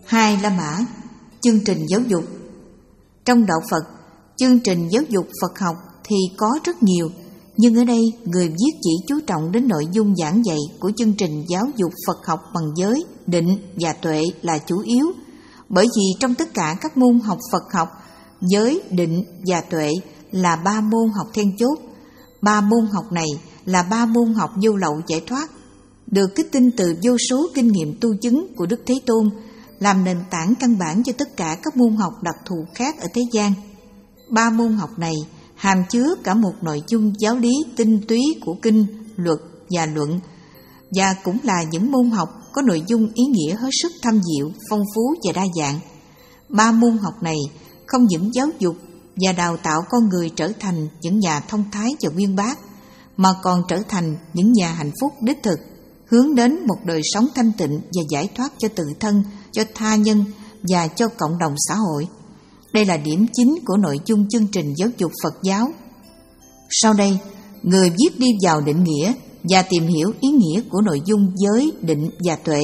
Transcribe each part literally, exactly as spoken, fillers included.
Hai La Mã, chương trình giáo dục. Trong đạo Phật, chương trình giáo dục Phật học thì có rất nhiều, nhưng ở đây người viết chỉ chú trọng đến nội dung giảng dạy của chương trình giáo dục Phật học bằng giới, định và tuệ là chủ yếu. Bởi vì trong tất cả các môn học Phật học, giới, định và tuệ là ba môn học then chốt. Ba môn học này là ba môn học vô lậu giải thoát, được kết tinh từ vô số kinh nghiệm tu chứng của Đức Thế Tôn, làm nền tảng căn bản cho tất cả các môn học đặc thù khác ở thế gian. Ba môn học này hàm chứa cả một nội dung giáo lý tinh túy của kinh, luật và luận, và cũng là những môn học có nội dung ý nghĩa hết sức thâm diệu, phong phú và đa dạng. Ba môn học này không những giáo dục và đào tạo con người trở thành những nhà thông thái và uyên bác, mà còn trở thành những nhà hạnh phúc đích thực, hướng đến một đời sống thanh tịnh và giải thoát cho tự thân, cho tha nhân và cho cộng đồng xã hội. Đây là điểm chính của nội dung chương trình giáo dục Phật giáo. Sau đây, người viết đi vào định nghĩa và tìm hiểu ý nghĩa của nội dung giới, định và tuệ.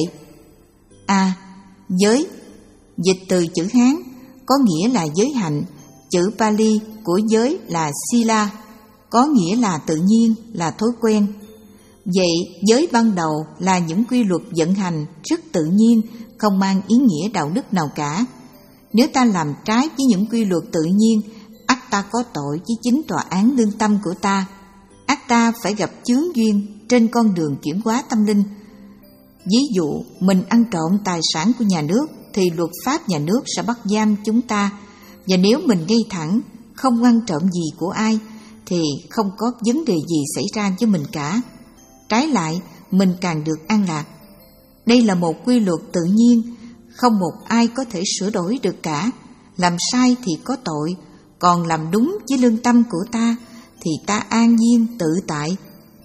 A. Giới, dịch từ chữ Hán, có nghĩa là giới hạnh. Chữ Pali của giới là Sila, có nghĩa là tự nhiên, là thói quen. Vậy, giới ban đầu là những quy luật vận hành rất tự nhiên, không mang ý nghĩa đạo đức nào cả. Nếu ta làm trái với những quy luật tự nhiên, ắt ta có tội với chính tòa án lương tâm của ta. Ắt ta phải gặp chướng duyên trên con đường chuyển hóa tâm linh. Ví dụ, mình ăn trộm tài sản của nhà nước, thì luật pháp nhà nước sẽ bắt giam chúng ta. Và nếu mình ngay thẳng, không ăn trộm gì của ai, thì không có vấn đề gì xảy ra với mình cả. Trái lại, mình càng được an lạc. Đây là một quy luật tự nhiên, không một ai có thể sửa đổi được cả. Làm sai thì có tội, còn làm đúng với lương tâm của ta thì ta an nhiên tự tại.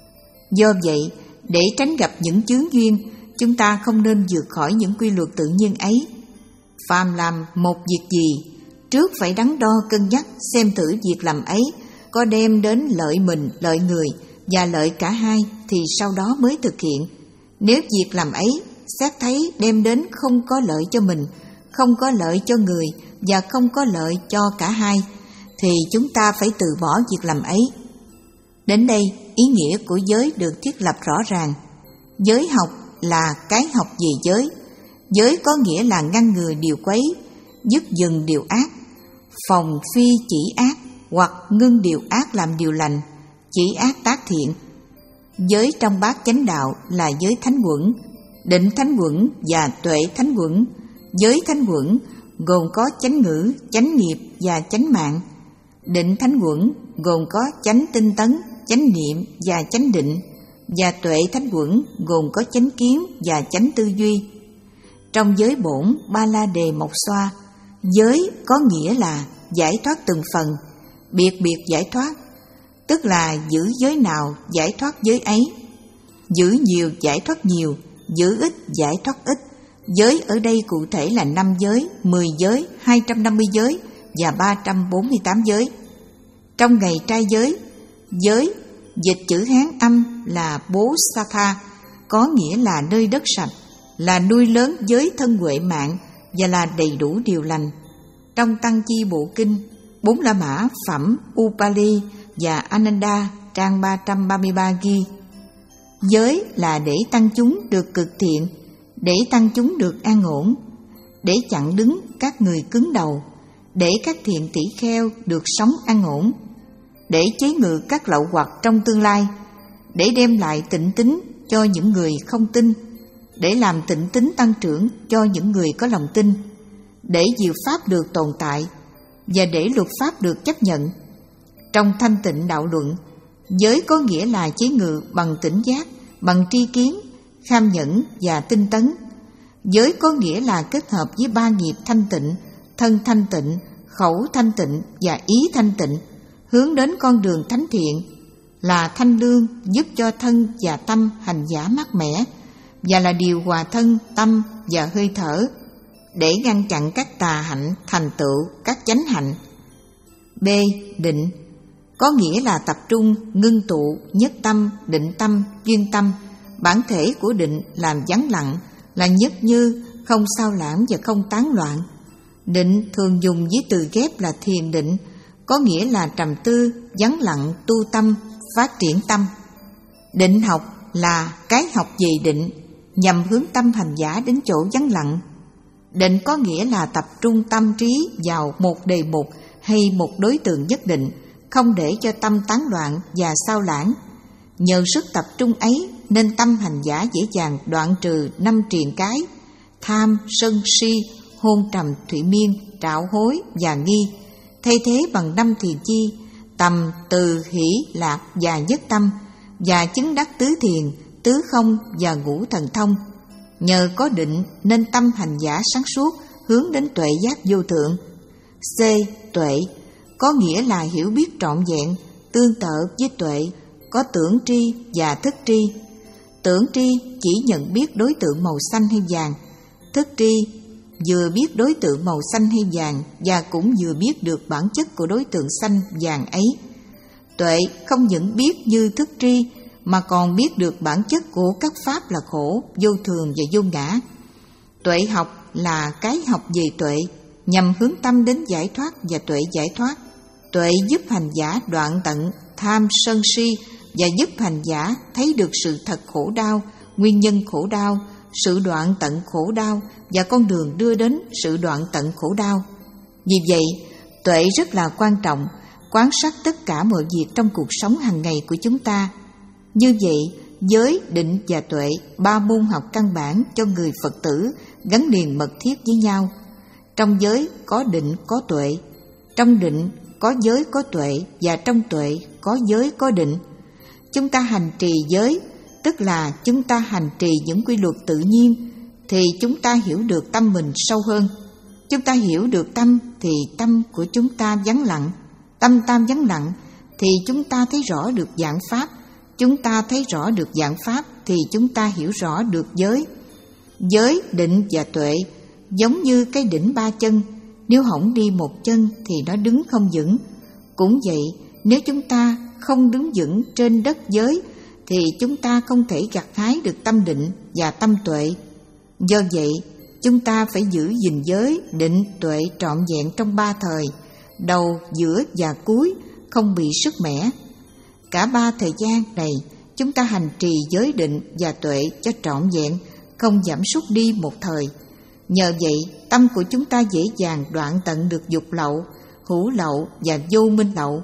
Do vậy, để tránh gặp những chướng duyên, chúng ta không nên vượt khỏi những quy luật tự nhiên ấy. Phàm làm một việc gì, trước phải đắn đo cân nhắc xem thử việc làm ấy có đem đến lợi mình, lợi người và lợi cả hai, thì sau đó mới thực hiện. Nếu việc làm ấy xét thấy đem đến không có lợi cho mình, không có lợi cho người và không có lợi cho cả hai, thì chúng ta phải từ bỏ việc làm ấy. Đến đây, ý nghĩa của giới được thiết lập rõ ràng. Giới học là cái học về giới. Giới có nghĩa là ngăn ngừa điều quấy, dứt dừng điều ác, phòng phi chỉ ác, hoặc ngưng điều ác làm điều lành, chỉ ác tác thiện. Giới trong bát chánh đạo là giới thánh quẩn, định thánh quẩn và tuệ thánh quẩn. Giới thánh quẩn gồm có chánh ngữ, chánh nghiệp và chánh mạng. Định thánh quẩn gồm có chánh tinh tấn, chánh niệm và chánh định. Và tuệ thánh quẩn gồm có chánh kiến và chánh tư duy. Trong giới bổn Ba La Đề Mộc Xoa, giới có nghĩa là giải thoát từng phần, biệt biệt giải thoát, tức là giữ giới nào giải thoát giới ấy, giữ nhiều giải thoát nhiều, giữ ít giải thoát ít. Giới ở đây cụ thể là năm giới, mười giới, hai trăm năm mươi giới và ba trăm bốn mươi tám giới. Trong ngày trai giới, giới dịch chữ Hán âm là Bố Sa Tha, có nghĩa là nơi đất sạch, là nuôi lớn giới thân huệ mạng và là đầy đủ điều lành. Trong Tăng Chi Bộ Kinh, Bốn La Mã phẩm Upali và Ananda trang ba trăm ba mươi ba ghi: giới là để tăng chúng được cực thiện, để tăng chúng được an ổn, để chặn đứng các người cứng đầu, để các thiện tỷ kheo được sống an ổn, để chế ngự các lậu hoặc trong tương lai, để đem lại tịnh tín cho những người không tin, để làm tịnh tín tăng trưởng cho những người có lòng tin, để diệu pháp được tồn tại và để luật pháp được chấp nhận. Trong Thanh Tịnh Đạo Luận, giới có nghĩa là chế ngự bằng tỉnh giác, bằng tri kiến, kham nhẫn và tinh tấn. Giới có nghĩa là kết hợp với ba nghiệp thanh tịnh, thân thanh tịnh, khẩu thanh tịnh và ý thanh tịnh, hướng đến con đường thánh thiện, là thanh lương giúp cho thân và tâm hành giả mát mẻ, và là điều hòa thân, tâm và hơi thở, để ngăn chặn các tà hạnh thành tựu các chánh hạnh. B. Định có nghĩa là tập trung, ngưng tụ, nhất tâm, định tâm, chuyên tâm. Bản thể của định làm vắng lặng, là nhất như, không sao lãng và không tán loạn. Định thường dùng với từ ghép là thiền định, có nghĩa là trầm tư, vắng lặng, tu tâm, phát triển tâm. Định học là cái học về định, nhằm hướng tâm hành giả đến chỗ vắng lặng. Định có nghĩa là tập trung tâm trí vào một đề mục hay một đối tượng nhất định, không để cho tâm tán loạn và sao lãng. Nhờ sức tập trung ấy nên tâm hành giả dễ dàng đoạn trừ năm triền cái: tham, sân, si, hôn trầm, thụy miên, trạo hối và nghi, thay thế bằng năm thiền chi: tầm, từ, hỷ, lạc và nhất tâm, và chứng đắc tứ thiền, tứ không và ngũ thần thông. Nhờ có định nên tâm hành giả sáng suốt, hướng đến tuệ giác vô thượng. C. Tuệ có nghĩa là hiểu biết trọn vẹn, tương tự với tuệ, có tưởng tri và thức tri. Tưởng tri chỉ nhận biết đối tượng màu xanh hay vàng. Thức tri vừa biết đối tượng màu xanh hay vàng và cũng vừa biết được bản chất của đối tượng xanh vàng ấy. Tuệ không những biết như thức tri mà còn biết được bản chất của các pháp là khổ, vô thường và vô ngã. Tuệ học là cái học về tuệ, nhằm hướng tâm đến giải thoát và tuệ giải thoát. Tuệ giúp hành giả đoạn tận tham sân si và giúp hành giả thấy được sự thật khổ đau, nguyên nhân khổ đau, sự đoạn tận khổ đau và con đường đưa đến sự đoạn tận khổ đau. Vì vậy, tuệ rất là quan trọng, quan sát tất cả mọi việc trong cuộc sống hàng ngày của chúng ta. Như vậy, giới, định và tuệ, ba môn học căn bản cho người Phật tử gắn liền mật thiết với nhau. Trong giới có định có tuệ, trong định có giới có tuệ, và trong tuệ có giới có định. Chúng ta hành trì giới, tức là chúng ta hành trì những quy luật tự nhiên, thì chúng ta hiểu được tâm mình sâu hơn. Chúng ta hiểu được tâm thì tâm của chúng ta vắng lặng. Tâm ta vắng lặng thì chúng ta thấy rõ được dạng pháp. Chúng ta thấy rõ được dạng pháp thì chúng ta hiểu rõ được giới. Giới, định và tuệ giống như cái đỉnh ba chân, nếu hỏng đi một chân thì nó đứng không vững. Cũng vậy, nếu chúng ta không đứng vững trên đất giới thì chúng ta không thể gặt hái được tâm định và tâm tuệ. Do vậy, chúng ta phải giữ gìn giới, định, tuệ trọn vẹn trong ba thời, đầu, giữa và cuối, không bị sức mẻ. Cả ba thời gian này, chúng ta hành trì giới, định và tuệ cho trọn vẹn, không giảm sút đi một thời. Nhờ vậy, tâm của chúng ta dễ dàng đoạn tận được dục lậu, hữu lậu và vô minh lậu.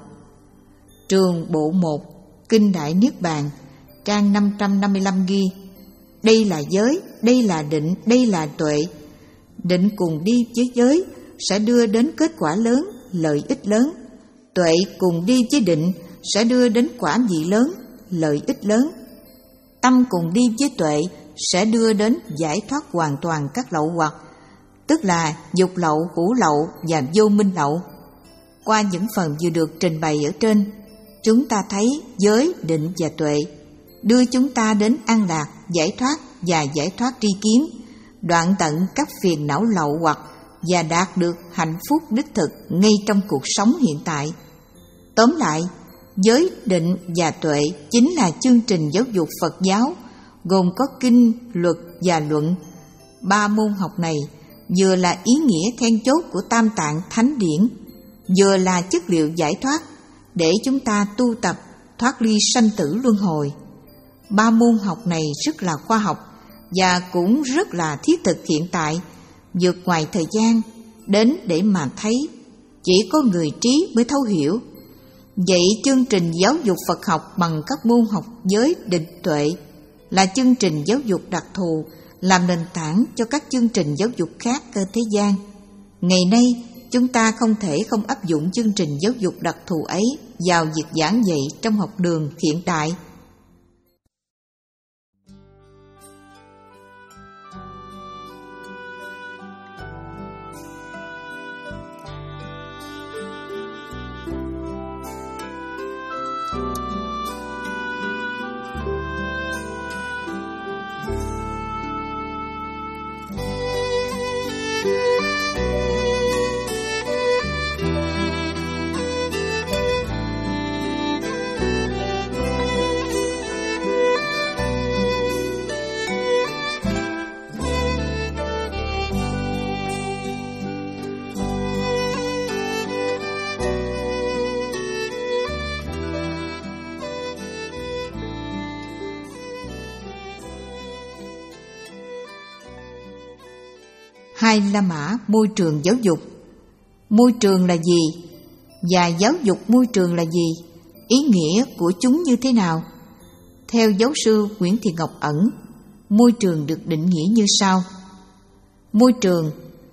Trường bộ một, Kinh Đại Niết Bàn, trang năm trăm năm mươi lăm ghi: đây là giới, đây là định, đây là tuệ. Định cùng đi với giới sẽ đưa đến kết quả lớn, lợi ích lớn. Tuệ cùng đi với định sẽ đưa đến quả vị lớn, lợi ích lớn. Tâm cùng đi với tuệ sẽ đưa đến giải thoát hoàn toàn các lậu hoặc, tức là dục lậu, hữu lậu và vô minh lậu. Qua những phần vừa được trình bày ở trên, chúng ta thấy giới, định và tuệ đưa chúng ta đến an lạc, giải thoát và giải thoát tri kiến, đoạn tận các phiền não lậu hoặc và đạt được hạnh phúc đích thực ngay trong cuộc sống hiện tại. Tóm lại, giới, định và tuệ chính là chương trình giáo dục Phật giáo, gồm có kinh, luật và luận. Ba môn học này vừa là ý nghĩa then chốt của Tam Tạng Thánh Điển, vừa là chất liệu giải thoát để chúng ta tu tập thoát ly sanh tử luân hồi. Ba môn học này rất là khoa học và cũng rất là thiết thực hiện tại, vượt ngoài thời gian đến để mà thấy, chỉ có người trí mới thấu hiểu. Vậy chương trình giáo dục Phật học bằng các môn học giới, định, tuệ là chương trình giáo dục đặc thù, làm nền tảng cho các chương trình giáo dục khác ở thế gian. Ngày nay, chúng ta không thể không áp dụng chương trình giáo dục đặc thù ấy vào việc giảng dạy trong học đường hiện đại. Hai La Mã môi trường giáo dục. Môi trường là gì? Và giáo dục môi trường là gì? Ý nghĩa của chúng như thế nào? Theo giáo sư Nguyễn Thị Ngọc Ẩn, môi trường được định nghĩa như sau. Môi trường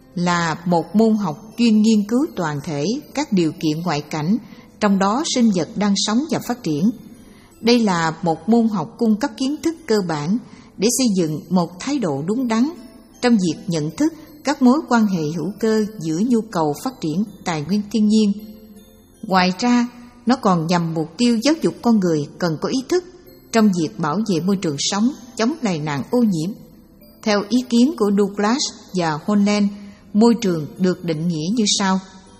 là một môn học chuyên nghiên cứu toàn thể các điều kiện ngoại cảnh, trong đó sinh vật đang sống và phát triển. Đây là một môn học cung cấp kiến thức cơ bản để xây dựng một thái độ đúng đắn trong việc nhận thức các mối quan hệ hữu cơ giữa nhu cầu phát triển tài nguyên thiên nhiên. Ngoài ra, nó còn nhằm mục tiêu giáo dục con người cần có ý thức trong việc bảo vệ môi trường sống, chống lây nạn ô nhiễm. Theo ý kiến của Douglas và Holland, môi trường được định nghĩa như sau.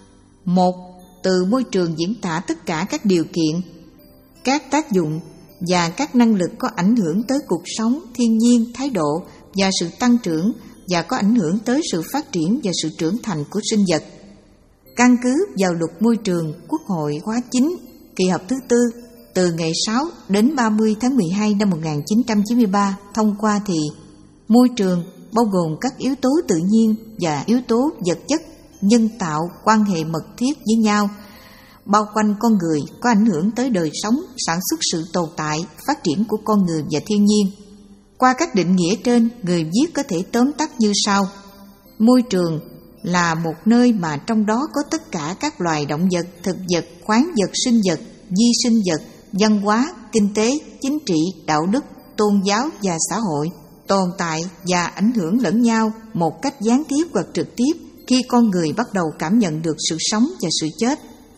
Một, từ môi trường diễn tả tất cả các điều kiện, các tác dụng và các năng lực có ảnh hưởng tới cuộc sống, thiên nhiên, thái độ và sự tăng trưởng và có ảnh hưởng tới sự phát triển và sự trưởng thành của sinh vật. Căn cứ vào luật môi trường, Quốc hội khóa chín, kỳ họp thứ tư, từ ngày sáu đến ba mươi tháng mười hai năm một nghìn chín trăm chín mươi ba thông qua thì môi trường bao gồm các yếu tố tự nhiên và yếu tố vật chất, nhân tạo, quan hệ mật thiết với nhau, bao quanh con người, có ảnh hưởng tới đời sống, sản xuất, sự tồn tại, phát triển của con người và thiên nhiên. Qua các định nghĩa trên, người viết có thể tóm tắt như sau. Môi trường là một nơi mà trong đó có tất cả các loài động vật, thực vật, khoáng vật, sinh vật, vi sinh vật, văn hóa, kinh tế, chính trị, đạo đức, tôn giáo và xã hội tồn tại và ảnh hưởng lẫn nhau một cách gián tiếp hoặc trực tiếp khi con người bắt đầu cảm nhận được sự sống và sự chết.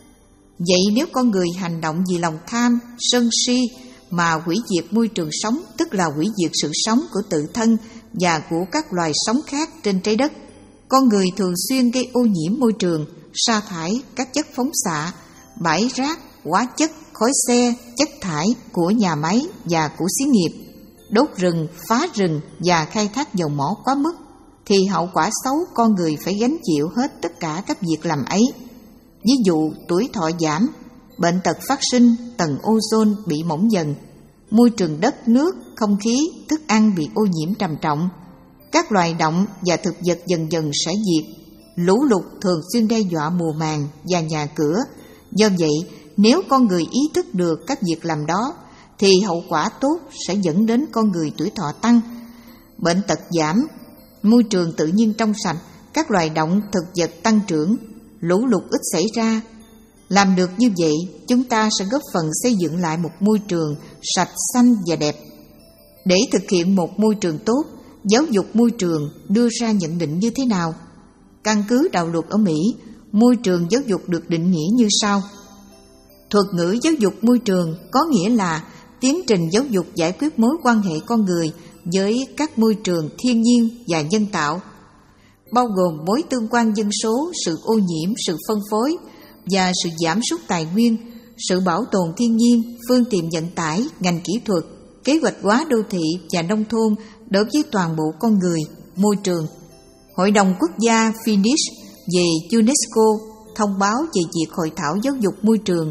Vậy nếu con người hành động vì lòng tham, sân si mà hủy diệt môi trường sống, tức là hủy diệt sự sống của tự thân và của các loài sống khác trên trái đất, con người thường xuyên gây ô nhiễm môi trường, sa thải các chất phóng xạ, bãi rác, hóa chất, khói xe, chất thải của nhà máy và của xí nghiệp, đốt rừng, phá rừng và khai thác dầu mỏ quá mức, thì hậu quả xấu con người phải gánh chịu hết tất cả các việc làm ấy. Ví dụ tuổi thọ giảm, bệnh tật phát sinh, tầng ozone bị mỏng dần, môi trường đất, nước, không khí, thức ăn bị ô nhiễm trầm trọng, các loài động và thực vật dần dần sẽ diệt, lũ lụt thường xuyên đe dọa mùa màng và nhà cửa. Do vậy, nếu con người ý thức được các việc làm đó, thì hậu quả tốt sẽ dẫn đến con người tuổi thọ tăng, bệnh tật giảm, môi trường tự nhiên trong sạch, các loài động, thực vật tăng trưởng, lũ lụt ít xảy ra. Làm được như vậy, chúng ta sẽ góp phần xây dựng lại một môi trường sạch, xanh và đẹp. Để thực hiện một môi trường tốt, giáo dục môi trường đưa ra nhận định như thế nào? Căn cứ đạo luật ở Mỹ, môi trường giáo dục được định nghĩa như sau. Thuật ngữ giáo dục môi trường có nghĩa là tiến trình giáo dục giải quyết mối quan hệ con người với các môi trường thiên nhiên và nhân tạo, bao gồm mối tương quan dân số, sự ô nhiễm, sự phân phối và sự giảm sút tài nguyên, sự bảo tồn thiên nhiên, phương tiện vận tải, ngành kỹ thuật, kế hoạch hóa đô thị và nông thôn đối với toàn bộ con người, môi trường. Hội đồng Quốc gia Finnish về UNESCO thông báo về việc hội thảo giáo dục môi trường.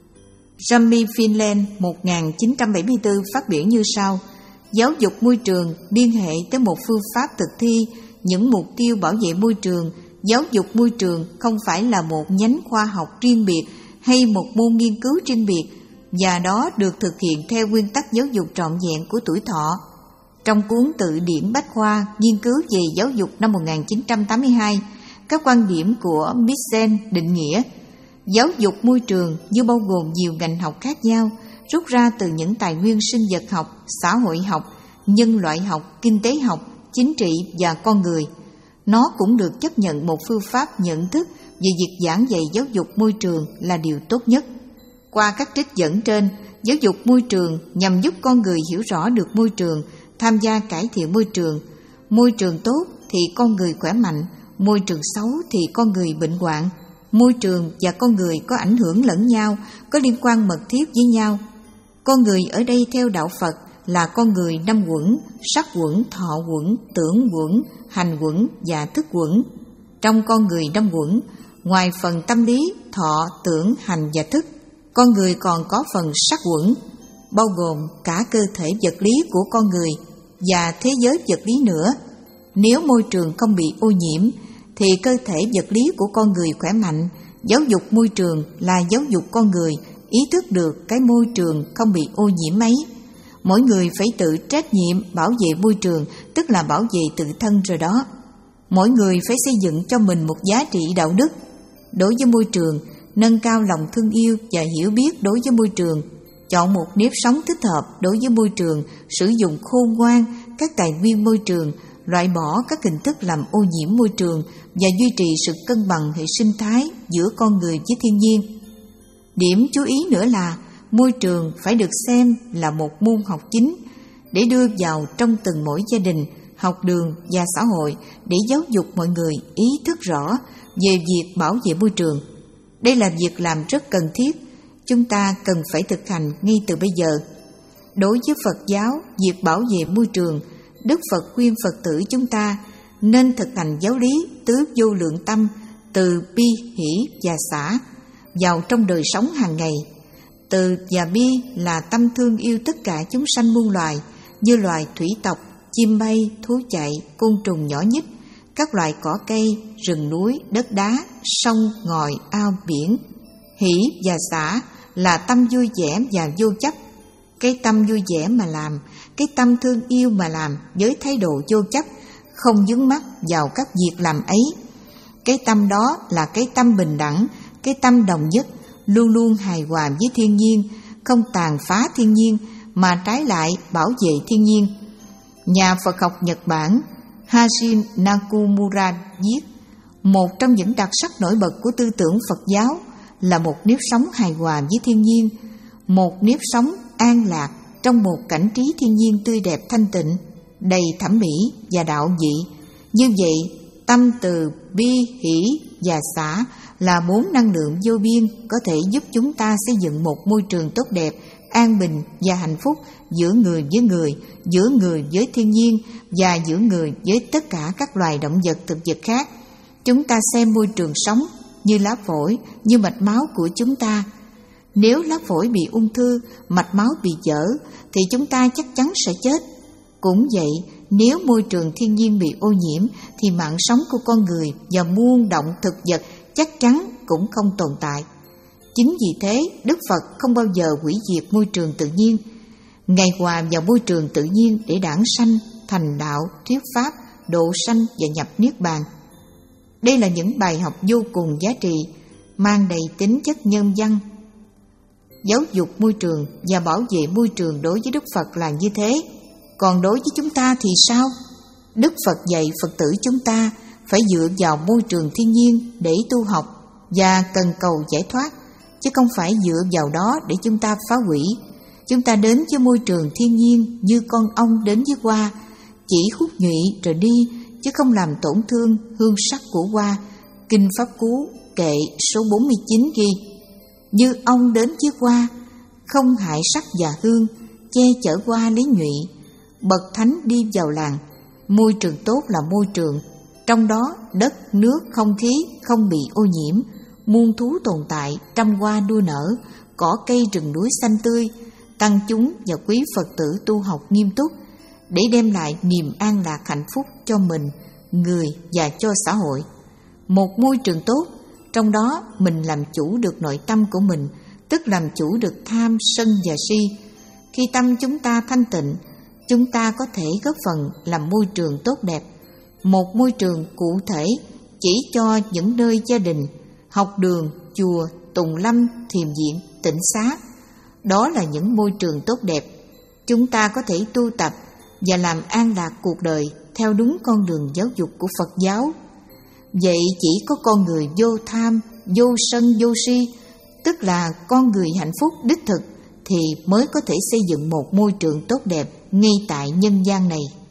Rami Finland một nghìn chín trăm bảy mươi tư phát biểu như sau. Giáo dục môi trường liên hệ tới một phương pháp thực thi những mục tiêu bảo vệ môi trường. Giáo dục môi trường không phải là một nhánh khoa học riêng biệt hay một môn nghiên cứu riêng biệt, và đó được thực hiện theo nguyên tắc giáo dục trọn vẹn của tuổi thọ. Trong cuốn Tự điển Bách khoa nghiên cứu về giáo dục năm một nghìn chín trăm tám mươi hai, các quan điểm của Mitchell định nghĩa giáo dục môi trường như bao gồm nhiều ngành học khác nhau, rút ra từ những tài nguyên sinh vật học, xã hội học, nhân loại học, kinh tế học, chính trị và con người. Nó cũng được chấp nhận một phương pháp nhận thức về việc giảng dạy giáo dục môi trường là điều tốt nhất. Qua các trích dẫn trên, giáo dục môi trường nhằm giúp con người hiểu rõ được môi trường, tham gia cải thiện môi trường. Môi trường tốt thì con người khỏe mạnh, môi trường xấu thì con người bệnh hoạn. Môi trường và con người có ảnh hưởng lẫn nhau, có liên quan mật thiết với nhau. Con người ở đây theo đạo Phật là con người năm uẩn: sắc uẩn, thọ uẩn, tưởng uẩn, hành uẩn và thức uẩn. Trong con người năm uẩn, ngoài phần tâm lý, thọ, tưởng, hành và thức, con người còn có phần sắc uẩn, bao gồm cả cơ thể vật lý của con người và thế giới vật lý nữa. Nếu môi trường không bị ô nhiễm thì cơ thể vật lý của con người khỏe mạnh. Giáo dục môi trường là giáo dục con người ý thức được cái môi trường không bị ô nhiễm ấy. Mỗi người phải tự trách nhiệm bảo vệ môi trường, tức là bảo vệ tự thân rồi đó. Mỗi người phải xây dựng cho mình một giá trị đạo đức đối với môi trường, nâng cao lòng thương yêu và hiểu biết đối với môi trường, chọn một nếp sống thích hợp đối với môi trường, sử dụng khôn ngoan các tài nguyên môi trường, loại bỏ các hình thức làm ô nhiễm môi trường và duy trì sự cân bằng hệ sinh thái giữa con người với thiên nhiên. Điểm chú ý nữa là môi trường phải được xem là một môn học chính để đưa vào trong từng mỗi gia đình, học đường và xã hội để giáo dục mọi người ý thức rõ về việc bảo vệ môi trường. Đây là việc làm rất cần thiết, chúng ta cần phải thực hành ngay từ bây giờ. Đối với Phật giáo, việc bảo vệ môi trường, Đức Phật khuyên Phật tử chúng ta nên thực hành giáo lý tứ vô lượng tâm, từ bi, hỷ và xả vào trong đời sống hàng ngày. Từ và bi là tâm thương yêu tất cả chúng sanh muôn loài, như loài thủy tộc, chim bay, thú chạy, côn trùng nhỏ nhít, các loài cỏ cây, rừng núi, đất đá, sông, ngòi, ao, biển. Hỷ và xả là tâm vui vẻ và vô chấp. Cái tâm vui vẻ mà làm, cái tâm thương yêu mà làm với thái độ vô chấp, không vướng mắc vào các việc làm ấy. Cái tâm đó là cái tâm bình đẳng, cái tâm đồng nhất, luôn luôn hài hòa với thiên nhiên, không tàn phá thiên nhiên mà trái lại bảo vệ thiên nhiên. Nhà Phật học Nhật Bản Hashin Nakamura viết, một trong những đặc sắc nổi bật của tư tưởng Phật giáo là một nếp sống hài hòa với thiên nhiên, một nếp sống an lạc trong một cảnh trí thiên nhiên tươi đẹp thanh tịnh, đầy thẩm mỹ và đạo vị. Như vậy, tâm từ bi, hỷ và xả là bốn năng lượng vô biên có thể giúp chúng ta xây dựng một môi trường tốt đẹp, an bình và hạnh phúc giữa người với người, giữa người với thiên nhiên và giữa người với tất cả các loài động vật thực vật khác. Chúng ta xem môi trường sống như lá phổi, như mạch máu của chúng ta. Nếu lá phổi bị ung thư, mạch máu bị vỡ thì chúng ta chắc chắn sẽ chết. Cũng vậy, nếu môi trường thiên nhiên bị ô nhiễm thì mạng sống của con người và muôn động thực vật chắc chắn cũng không tồn tại. Chính vì thế, Đức Phật không bao giờ hủy diệt môi trường tự nhiên. Ngài hòa vào môi trường tự nhiên để đản sanh, thành đạo, thuyết pháp, độ sanh và nhập niết bàn. Đây là những bài học vô cùng giá trị, mang đầy tính chất nhân văn. Giáo dục môi trường và bảo vệ môi trường đối với Đức Phật là như thế. Còn đối với chúng ta thì sao? Đức Phật dạy Phật tử chúng ta phải dựa vào môi trường thiên nhiên để tu học và cần cầu giải thoát, chứ không phải dựa vào đó để chúng ta phá hủy. Chúng ta đến với môi trường thiên nhiên như con ong đến với hoa, chỉ hút nhụy rồi đi, chứ không làm tổn thương hương sắc của hoa. Kinh Pháp Cú kệ số bốn mươi chín ghi: như ong đến với hoa, không hại sắc và hương, che chở hoa lấy nhụy. Bậc thánh đi vào làng, môi trường tốt là môi trường trong đó đất, nước, không khí không bị ô nhiễm, muôn thú tồn tại, trăm hoa đua nở, cỏ cây rừng núi xanh tươi. Tăng chúng và quý Phật tử tu học nghiêm túc để đem lại niềm an lạc hạnh phúc cho mình, người và cho xã hội. Một môi trường tốt, trong đó mình làm chủ được nội tâm của mình, tức làm chủ được tham, sân và si. Khi tâm chúng ta thanh tịnh, chúng ta có thể góp phần làm môi trường tốt đẹp. Một môi trường cụ thể chỉ cho những nơi gia đình, học đường, chùa, tùng lâm, thiền viện, tịnh xá. Đó là những môi trường tốt đẹp. Chúng ta có thể tu tập và làm an lạc cuộc đời theo đúng con đường giáo dục của Phật giáo. Vậy chỉ có con người vô tham, vô sân, vô si, tức là con người hạnh phúc đích thực, thì mới có thể xây dựng một môi trường tốt đẹp ngay tại nhân gian này.